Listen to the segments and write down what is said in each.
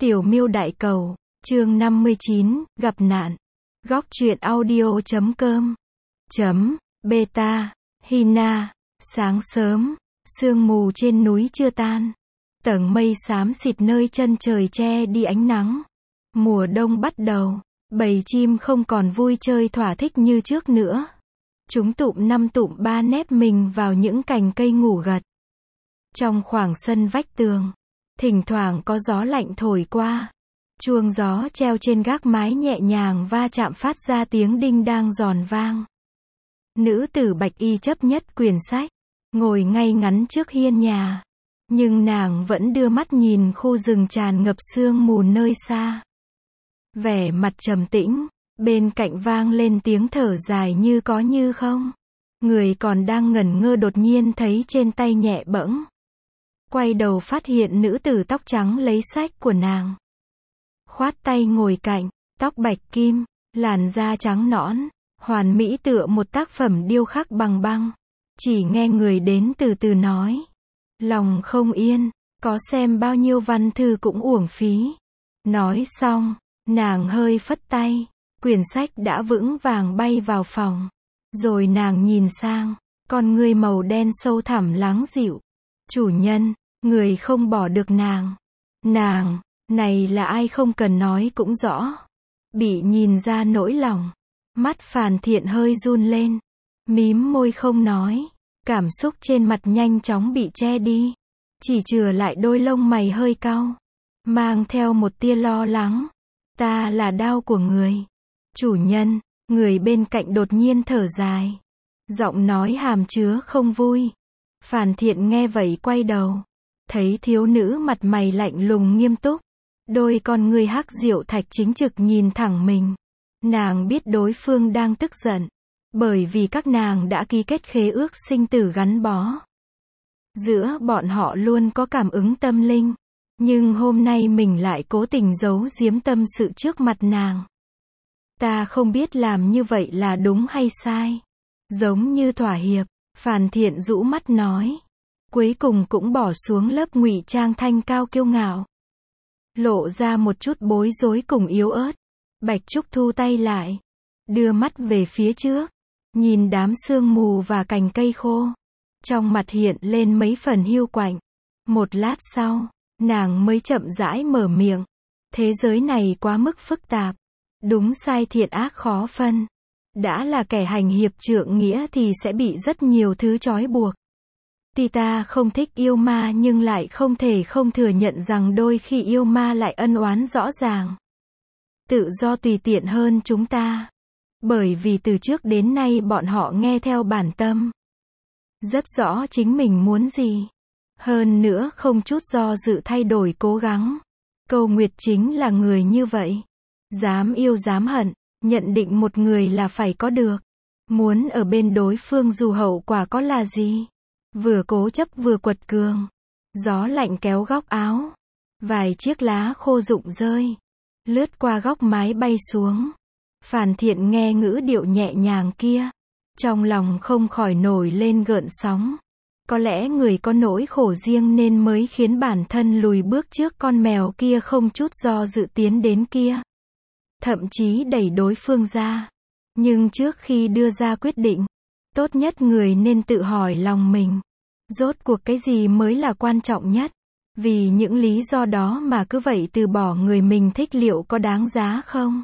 Tiểu Miêu Đại Cầu, chương 59, gặp nạn. Góc truyện audio.com Beta, Hina. Sáng sớm, sương mù trên núi chưa tan. Tầng mây xám xịt nơi chân trời che đi ánh nắng. Mùa đông bắt đầu, bầy chim không còn vui chơi thỏa thích như trước nữa. Chúng tụm năm tụm ba nép mình vào những cành cây ngủ gật. Trong khoảng sân vách tường, thỉnh thoảng có gió lạnh thổi qua. Chuông gió treo trên gác mái nhẹ nhàng va chạm phát ra tiếng đinh đang giòn vang. Nữ tử bạch y chấp nhất quyển sách, ngồi ngay ngắn trước hiên nhà. Nhưng nàng vẫn đưa mắt nhìn khu rừng tràn ngập sương mù nơi xa. Vẻ mặt trầm tĩnh, bên cạnh vang lên tiếng thở dài như có như không. Người còn đang ngẩn ngơ đột nhiên thấy trên tay nhẹ bẫng. Quay đầu phát hiện nữ tử tóc trắng lấy sách của nàng. Khoát tay ngồi cạnh, tóc bạch kim, làn da trắng nõn, hoàn mỹ tựa một tác phẩm điêu khắc bằng băng. Chỉ nghe người đến từ từ nói. Lòng không yên, có xem bao nhiêu văn thư cũng uổng phí. Nói xong, nàng hơi phất tay, quyển sách đã vững vàng bay vào phòng. Rồi nàng nhìn sang, con ngươi màu đen sâu thẳm lắng dịu. Chủ nhân, người không bỏ được nàng. Nàng, này là ai không cần nói cũng rõ. Bị nhìn ra nỗi lòng. Mắt Phàn Thiện hơi run lên. Mím môi không nói. Cảm xúc trên mặt nhanh chóng bị che đi. Chỉ chừa lại đôi lông mày hơi cau. Mang theo một tia lo lắng. Ta là đao của người. Chủ nhân, người bên cạnh đột nhiên thở dài. Giọng nói hàm chứa không vui. Phàn Thiện nghe vậy quay đầu. Thấy thiếu nữ mặt mày lạnh lùng nghiêm túc. Đôi con ngươi hắc diệu thạch chính trực nhìn thẳng mình. Nàng biết đối phương đang tức giận. Bởi vì các nàng đã ký kết khế ước sinh tử gắn bó. Giữa bọn họ luôn có cảm ứng tâm linh. Nhưng hôm nay mình lại cố tình giấu giếm tâm sự trước mặt nàng. Ta không biết làm như vậy là đúng hay sai. Giống như thỏa hiệp, Phàn Thiện rũ mắt nói. Cuối cùng cũng bỏ xuống lớp ngụy trang thanh cao kiêu ngạo. Lộ ra một chút bối rối cùng yếu ớt. Bạch Trúc thu tay lại. Đưa mắt về phía trước. Nhìn đám sương mù và cành cây khô. Trong mặt hiện lên mấy phần hiu quạnh. Một lát sau, nàng mới chậm rãi mở miệng. Thế giới này quá mức phức tạp. Đúng sai thiện ác khó phân. Đã là kẻ hành hiệp trượng nghĩa thì sẽ bị rất nhiều thứ trói buộc. Tuy ta không thích yêu ma nhưng lại không thể không thừa nhận rằng đôi khi yêu ma lại ân oán rõ ràng. Tự do tùy tiện hơn chúng ta. Bởi vì từ trước đến nay bọn họ nghe theo bản tâm. Rất rõ chính mình muốn gì. Hơn nữa không chút do dự thay đổi cố gắng. Câu Nguyệt chính là người như vậy. Dám yêu dám hận, nhận định một người là phải có được. Muốn ở bên đối phương dù hậu quả có là gì. Vừa cố chấp vừa quật cường. Gió lạnh kéo góc áo. Vài chiếc lá khô rụng rơi. Lướt qua góc mái bay xuống. Phàn Thiện nghe ngữ điệu nhẹ nhàng kia. Trong lòng không khỏi nổi lên gợn sóng. Có lẽ người có nỗi khổ riêng nên mới khiến bản thân lùi bước trước con mèo kia không chút do dự tiến đến kia. Thậm chí đẩy đối phương ra. Nhưng trước khi đưa ra quyết định, tốt nhất người nên tự hỏi lòng mình. Rốt cuộc cái gì mới là quan trọng nhất? Vì những lý do đó mà cứ vậy từ bỏ người mình thích liệu có đáng giá không?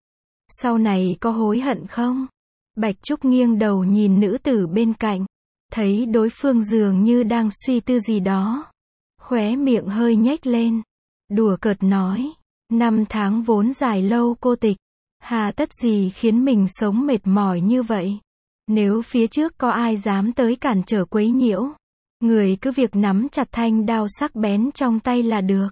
Sau này có hối hận không? Bạch Trúc nghiêng đầu nhìn nữ tử bên cạnh. Thấy đối phương dường như đang suy tư gì đó. Khóe miệng hơi nhếch lên. Đùa cợt nói. 5 tháng vốn dài lâu cô tịch. Hà tất gì khiến mình sống mệt mỏi như vậy? Nếu phía trước có ai dám tới cản trở quấy nhiễu. Người cứ việc nắm chặt thanh đao sắc bén trong tay là được.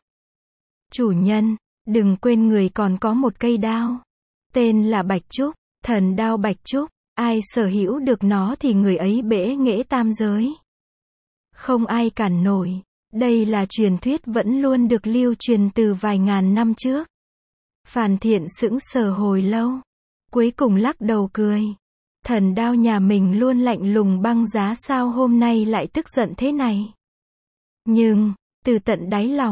Chủ nhân, đừng quên người còn có một cây đao. Tên là Bạch Trúc, thần đao Bạch Trúc. Ai sở hữu được nó thì người ấy bẽ nghễ tam giới. Không ai cản nổi. Đây là truyền thuyết vẫn luôn được lưu truyền từ vài ngàn năm trước. Phàn Thiện sững sờ hồi lâu. Cuối cùng lắc đầu cười. Thần đao nhà mình luôn lạnh lùng băng giá sao hôm nay lại tức giận thế này. Nhưng, từ tận đáy lòng,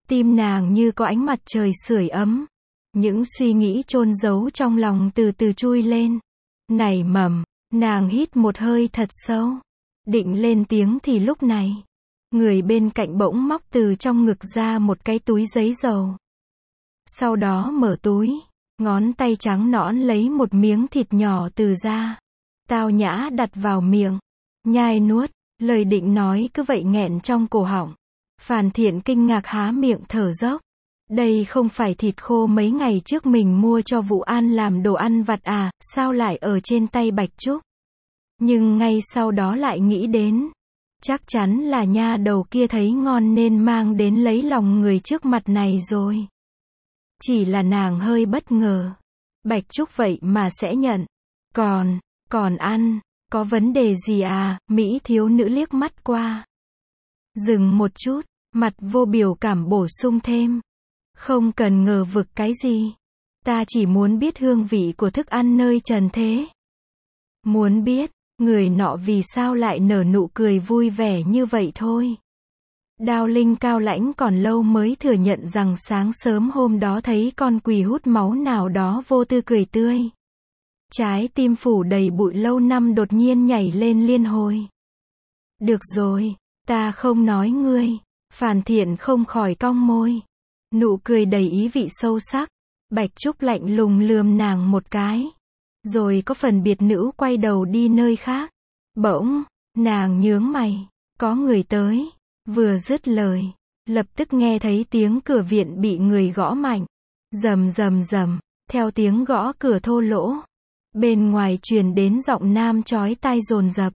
Tim nàng như có ánh mặt trời sưởi ấm. Những suy nghĩ chôn giấu trong lòng từ từ chui lên. Nảy mầm, nàng hít một hơi thật sâu. Định lên tiếng thì lúc này, người bên cạnh bỗng móc từ trong ngực ra một cái túi giấy dầu. Sau đó mở túi, ngón tay trắng nõn lấy một miếng thịt nhỏ từ da. Tao nhã đặt vào miệng, nhai nuốt, lời định nói cứ vậy nghẹn trong cổ họng. Phàn Thiện kinh ngạc há miệng thở dốc. Đây không phải thịt khô mấy ngày trước mình mua cho Vũ An làm đồ ăn vặt à, sao lại ở trên tay Bạch Trúc? Nhưng ngay sau đó lại nghĩ đến, chắc chắn là nha đầu kia thấy ngon nên mang đến lấy lòng người trước mặt này rồi. Chỉ là nàng hơi bất ngờ. Bạch Trúc vậy mà sẽ nhận. Còn ăn, có vấn đề gì à? Mỹ thiếu nữ liếc mắt qua. Dừng một chút, mặt vô biểu cảm bổ sung thêm. Không cần ngờ vực cái gì. Ta chỉ muốn biết hương vị của thức ăn nơi trần thế. Muốn biết, người nọ vì sao lại nở nụ cười vui vẻ như vậy thôi. Đao Linh cao lãnh còn lâu mới thừa nhận rằng sáng sớm hôm đó thấy con quỷ hút máu nào đó vô tư cười tươi. Trái tim phủ đầy bụi lâu năm đột nhiên nhảy lên liên hồi. Được rồi, ta không nói ngươi. Phàn Thiện không khỏi cong môi. Nụ cười đầy ý vị sâu sắc. Bạch Trúc lạnh lùng lườm nàng một cái. Rồi có phần biệt nữ quay đầu đi nơi khác. Bỗng, nàng nhướng mày. Có người tới. Vừa dứt lời, lập tức nghe thấy tiếng cửa viện bị người gõ mạnh. Rầm rầm rầm, theo tiếng gõ cửa thô lỗ. Bên ngoài truyền đến giọng nam chói tai dồn dập.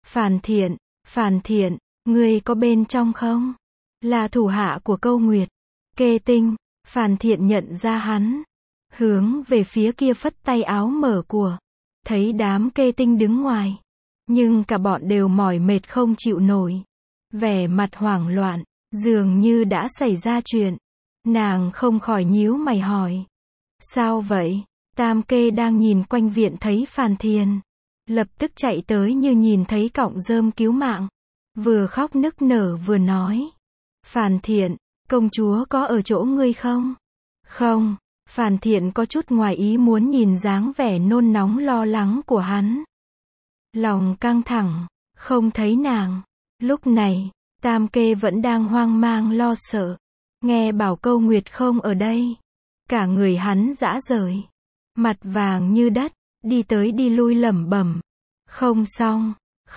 Phàn Thiện, ngươi có bên trong không? Là thủ hạ của Câu Nguyệt. Kê Tinh. Phàn Thiện nhận ra hắn. Hướng về phía kia phất tay áo mở của. Thấy đám Kê Tinh đứng ngoài. Nhưng cả bọn đều mỏi mệt không chịu nổi. Vẻ mặt hoảng loạn, dường như đã xảy ra chuyện. Nàng không khỏi nhíu mày hỏi. Sao vậy? Tam Kê đang nhìn quanh viện thấy Phàn Thiện. Lập tức chạy tới như nhìn thấy cọng rơm cứu mạng. Vừa khóc nức nở vừa nói. Phàn Thiện, công chúa có ở chỗ ngươi không? Không. Phàn Thiện có chút ngoài ý muốn nhìn dáng vẻ nôn nóng lo lắng của hắn. Lòng căng thẳng, không thấy nàng. Lúc này, Tam Kê vẫn đang hoang mang lo sợ. Nghe bảo Câu Nguyệt không ở đây. Cả người hắn rã rời. Mặt vàng như đất, đi tới đi lui lẩm bẩm. Không xong,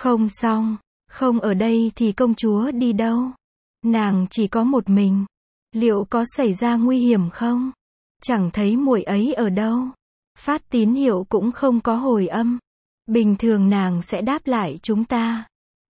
không ở đây thì công chúa đi đâu? Nàng chỉ có một mình. Liệu có xảy ra nguy hiểm không? Chẳng thấy muội ấy ở đâu. Phát tín hiệu cũng không có hồi âm. Bình thường nàng sẽ đáp lại chúng ta.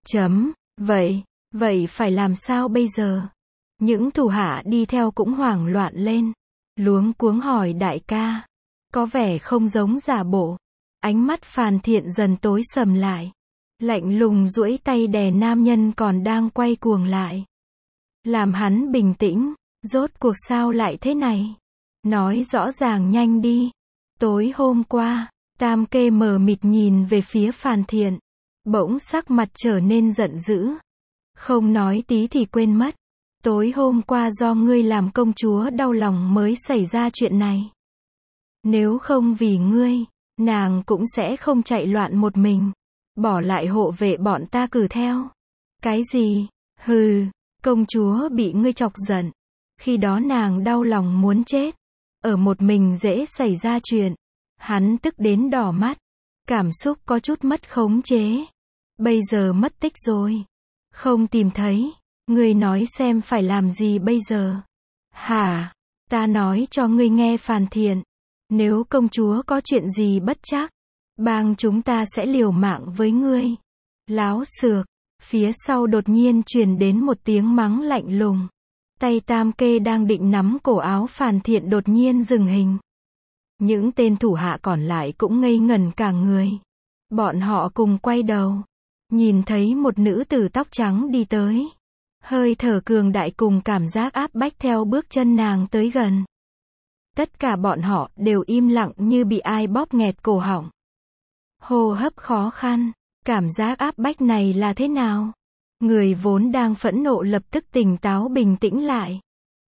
Vậy phải làm sao bây giờ? Những thủ hạ đi theo cũng hoảng loạn lên. Luống cuống hỏi đại ca. Có vẻ không giống giả bộ. Ánh mắt Phàn Thiện dần tối sầm lại. Lạnh lùng duỗi tay đè nam nhân còn đang quay cuồng lại. Làm hắn bình tĩnh. Rốt cuộc sao lại thế này? Nói rõ ràng nhanh đi. Tối hôm qua, Tam Kê mờ mịt nhìn về phía Phàn Thiện. Bỗng sắc mặt trở nên giận dữ. Không nói tí thì quên mất. Tối hôm qua do ngươi làm công chúa đau lòng mới xảy ra chuyện này. Nếu không vì ngươi, nàng cũng sẽ không chạy loạn một mình. Bỏ lại hộ vệ bọn ta cử theo. Cái gì? Hừ, công chúa bị ngươi chọc giận. Khi đó nàng đau lòng muốn chết. Ở một mình dễ xảy ra chuyện. Hắn tức đến đỏ mắt. Cảm xúc có chút mất khống chế. Bây giờ mất tích rồi. Không tìm thấy. Ngươi nói xem phải làm gì bây giờ? Hả? Ta nói cho ngươi nghe Phàn Thiện. Nếu công chúa có chuyện gì bất trắc, bang chúng ta sẽ liều mạng với ngươi. Láo xược. Phía sau đột nhiên truyền đến một tiếng mắng lạnh lùng. Tay Tam Kê đang định nắm cổ áo Phàn Thiện đột nhiên dừng hình. Những tên thủ hạ còn lại cũng ngây ngẩn cả người. Bọn họ cùng quay đầu. Nhìn thấy một nữ tử tóc trắng đi tới. Hơi thở cường đại cùng cảm giác áp bách theo bước chân nàng tới gần. Tất cả bọn họ đều im lặng như bị ai bóp nghẹt cổ họng. Hô hấp khó khăn. Cảm giác áp bách này là thế nào? Người vốn đang phẫn nộ lập tức tỉnh táo bình tĩnh lại.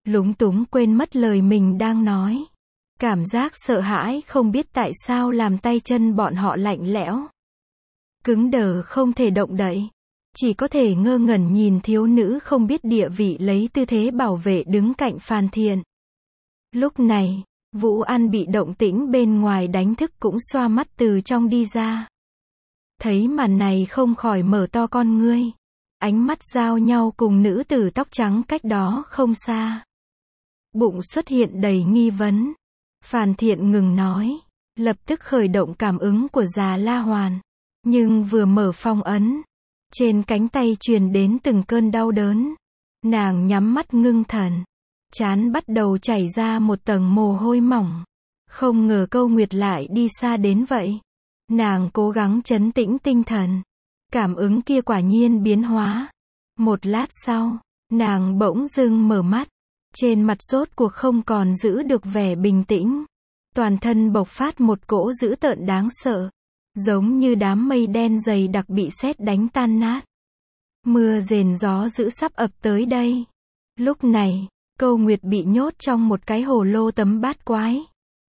lúng túng quên mất lời mình đang nói. Cảm giác sợ hãi không biết tại sao làm tay chân bọn họ lạnh lẽo, cứng đờ không thể động đậy. Chỉ có thể ngơ ngẩn nhìn thiếu nữ không biết địa vị lấy tư thế bảo vệ đứng cạnh Phàn Thiện. Lúc này, Vũ An bị động tĩnh bên ngoài đánh thức cũng xoa mắt từ trong đi ra. Thấy màn này không khỏi mở to con ngươi. Ánh mắt giao nhau cùng nữ tử tóc trắng cách đó không xa. Bụng xuất hiện đầy nghi vấn. Phàn Thiện ngừng nói. Lập tức khởi động cảm ứng của Già La Hoàn. Nhưng vừa mở phong ấn, trên cánh tay truyền đến từng cơn đau đớn. Nàng nhắm mắt ngưng thần. Trán bắt đầu chảy ra một tầng mồ hôi mỏng. Không ngờ Câu Nguyệt lại đi xa đến vậy. Nàng cố gắng trấn tĩnh tinh thần. Cảm ứng kia quả nhiên biến hóa. Một lát sau, nàng bỗng dưng mở mắt. Trên mặt rốt cuộc không còn giữ được vẻ bình tĩnh. Toàn thân bộc phát một cỗ dữ tợn đáng sợ. Giống như đám mây đen dày đặc bị sét đánh tan nát. Mưa rền gió dữ sắp ập tới đây. Lúc này, Câu Nguyệt bị nhốt trong một cái hồ lô tấm bát quái.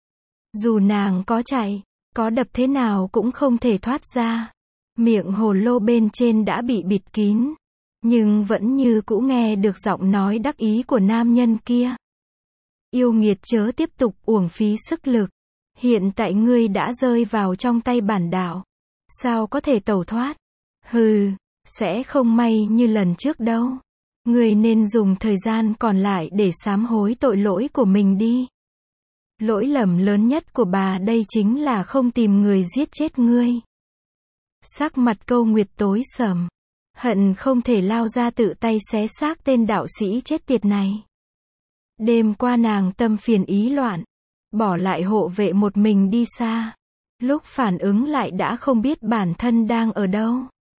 Dù nàng có chạy, có đập thế nào cũng không thể thoát ra. Miệng hồ lô bên trên đã bị bịt kín. Nhưng vẫn như cũ nghe được giọng nói đắc ý của nam nhân kia. Yêu nghiệt chớ tiếp tục uổng phí sức lực. Hiện tại ngươi đã rơi vào trong tay bản đạo. Sao có thể tẩu thoát? Hừ, sẽ không may như lần trước đâu. Ngươi nên dùng thời gian còn lại để sám hối tội lỗi của mình đi. Lỗi lầm lớn nhất của bà đây chính là không tìm người giết chết ngươi. Sắc mặt Câu Nguyệt tối sầm. Hận không thể lao ra tự tay xé xác tên đạo sĩ chết tiệt này. Đêm qua nàng tâm phiền ý loạn. Bỏ lại hộ vệ một mình đi xa. Lúc phản ứng lại đã không biết bản thân đang ở đâu.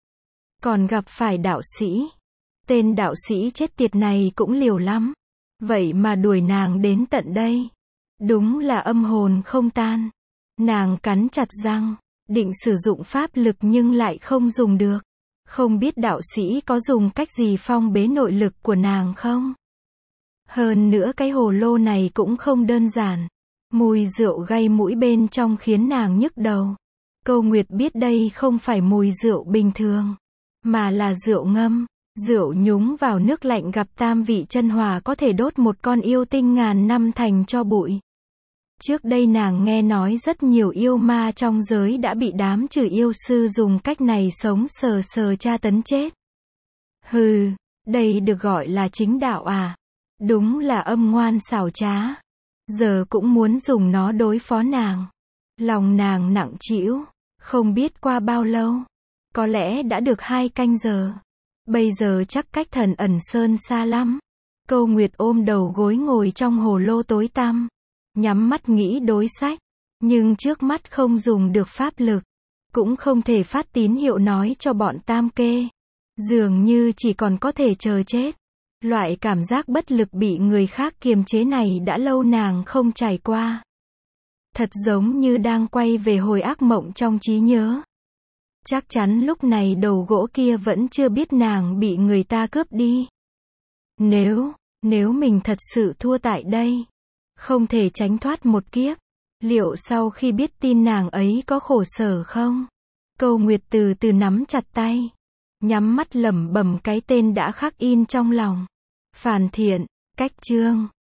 Còn gặp phải đạo sĩ. Tên đạo sĩ chết tiệt này cũng liều lắm. Vậy mà đuổi nàng đến tận đây. Đúng là âm hồn không tan. Nàng cắn chặt răng. Định sử dụng pháp lực nhưng lại không dùng được. Không biết đạo sĩ có dùng cách gì phong bế nội lực của nàng không? Hơn nữa cái hồ lô này cũng không đơn giản. Mùi rượu gây mũi bên trong khiến nàng nhức đầu. Câu Nguyệt biết đây không phải mùi rượu bình thường, mà là rượu ngâm. Rượu nhúng vào nước lạnh gặp tam vị chân hòa có thể đốt một con yêu tinh ngàn năm thành tro bụi. Trước đây nàng nghe nói rất nhiều yêu ma trong giới đã bị đám trừ yêu sư dùng cách này sống sờ sờ tra tấn chết. Hừ, đây được gọi là chính đạo à? Đúng là âm ngoan xảo trá. Giờ cũng muốn dùng nó đối phó nàng. Lòng nàng nặng trĩu, không biết qua bao lâu. Có lẽ đã được 2 canh giờ. Bây giờ chắc cách Thần Ẩn Sơn xa lắm. Câu Nguyệt ôm đầu gối ngồi trong hồ lô tối tăm. Nhắm mắt nghĩ đối sách. Nhưng trước mắt không dùng được pháp lực. Cũng không thể phát tín hiệu nói cho bọn tam kê. Dường như chỉ còn có thể chờ chết. Loại cảm giác bất lực bị người khác kiềm chế này đã lâu nàng không trải qua. Thật giống như đang quay về hồi ác mộng trong trí nhớ. Chắc chắn lúc này đầu gỗ kia vẫn chưa biết nàng bị người ta cướp đi. Nếu mình thật sự thua tại đây, không thể tránh thoát một kiếp, liệu sau khi biết tin nàng ấy có khổ sở không? Câu Nguyệt từ từ nắm chặt tay, nhắm mắt lẩm bẩm cái tên đã khắc in trong lòng. Phàn Thiện, cách chương